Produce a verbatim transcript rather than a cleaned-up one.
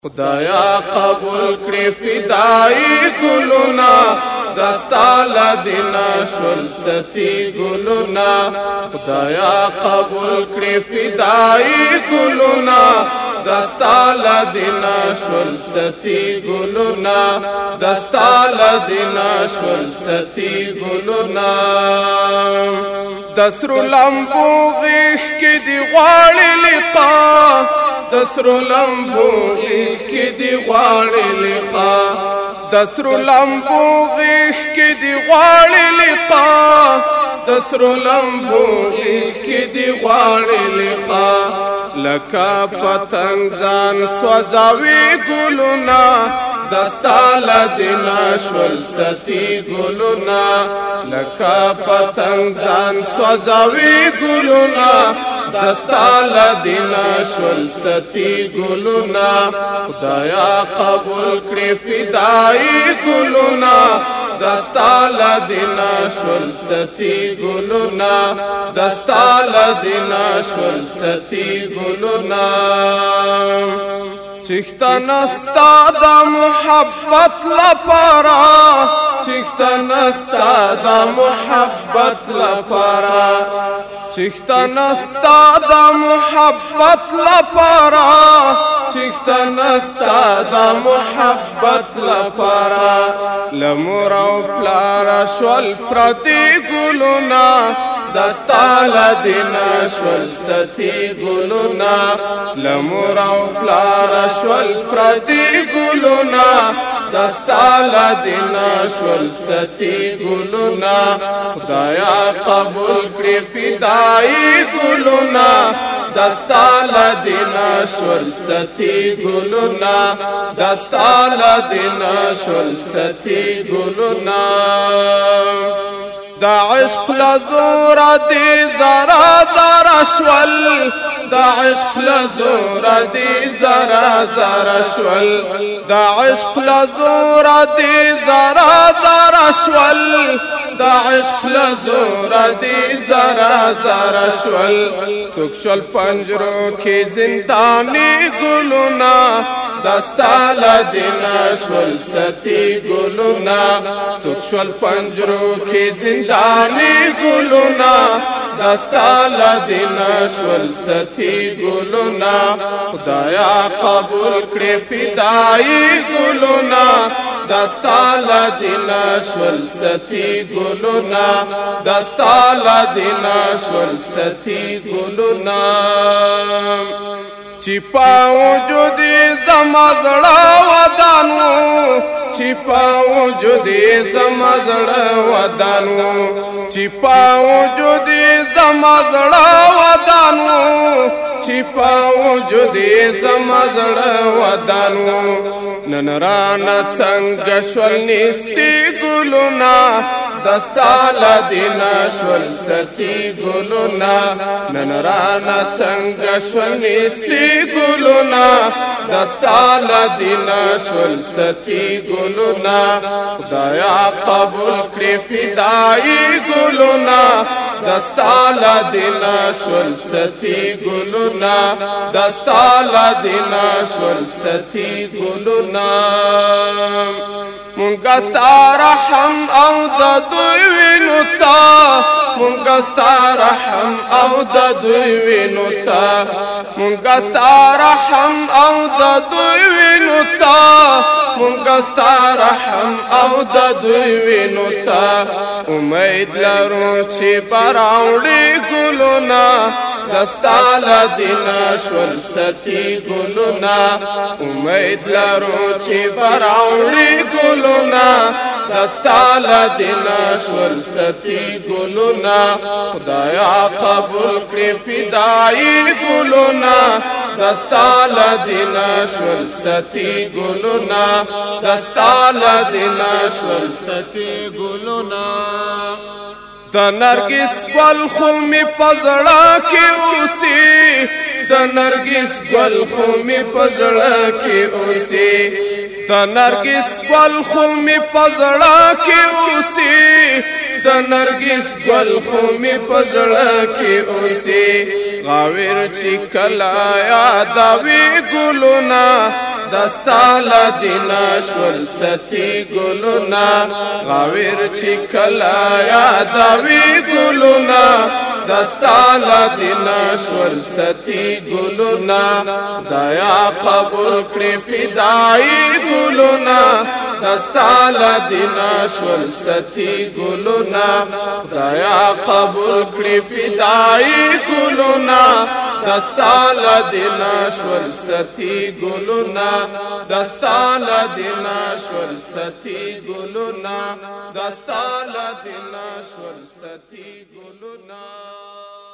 خدایا قبول کړی فدای ګلونا دستا لدینا شول ستی ګلونا خدایا قبول کړی فدای ګلونا دستا لدینا شول ستی ګلونا دستا لدینا شول ستی ګلونا دسرو لمبو غیخ کی دی غواړي لقا دسرو لمبو غیخ کی دی غواړي لقا دسرو لمبو غیخ کی دی غواړي لقا دسرو لمبو غیخ کی دی غواړي لقا لکا پتنگ زان سوځاوي ګلونا دستا لدینا شول ستی ګلونا لکا پتنگ زان سوځاوي ګلونا دستا لدینا شول ستی ګلونا خدایا قبول کړی فدای ګلونا دستا لدینا شول ستی ګلونا دستا لدینا شول ستی ګلونا چیختا نستا دا محبت لپارا چیختا نستا دا محبت لپارا چیختا نستا دا محبت لپارا چیختا نستا دا محبت لپارا لمور او پلارا شول پردی ګلونا دستا لدینا شول ستی ګلونا لمور او پلارا شول پردی ګلونا دستا لدینا شول ستی ګلونا خدایا قبول کړی فدای ګلونا دستا لدینا شول ستی ګلونا دستا لدینا شول ستی ګلونا دا عشق لزور دی زرا زرا شول دا عشق لزور دی زرا زرا شول دا عشق لزور دی زرا زرا شول دا عشق لزور دی زرا زرا شول سوک شول پنجرو کی زندانی ګلونا دستا لدینا شول ستی ګلونا سوک شول پنجرو کی زندانی ګلونا دستا لدینا شول ستی ګلونا خدایا قبول کړی فدای ګلونا دستا لدینا شول ستی ګلونا دستا لدینا شول ستی ګلونا چی پاوجودی زما زړه ودانو چی پاوجودی زما زړه ودانو چی پاوجودی زما زړه ودانو چی پاوجودی زما زړه ودانو نن رانا څنګه شول نستی ګلونا دستا لدینا شول ستی ګلونا نن رانا څنګه شول نستی ګلونا دستا لدینا شول ستی ګلونا خدایا قبول کړی فدای ګلونا دستا لدینا شول ستی ګلونا دستا لدینا شول ستی ګلونا مونږه ستا رحم او د دوی وینو تا مونږه ستا رحم او د دوی وینو تا مونږه ستا رحم او د دوی وینو تا مونږه ستا رحم او د دوی وینو تا امید لرو چې براوړي ګلونا دستا لدینا شول ستی ګلونا امید لرو چې براوړي ګلونا دستا لدینا شول ستی ګلونا خدایا قبول کړی فدای ګلونا دستا لدینا شول ستی ګلونا دستا لدینا شول ستی ګلونا د نرګس ګل خو می پزړه کې اوسي د نرګس ګل خو می پزړه کې اوسي د نرګس ګل خو می پزړه کې اوسي د نرګس ګل خو می پزړه کې اوسي غاویر چې کلا یادوي ګلونا دستا لدینا شول ستی گلونا غاویر چی کلا یادوی گلونا دستا لدینا شول ستی گلونا دیا قبول کری فدائی گلونا دستا لدینا شول ستی گلونا دیا قبول کری فدائی گلونا دستا لدینا شول ستی گلونا دستا لدینا شول ستی گلونا دستا لدینا شول ستی گلونا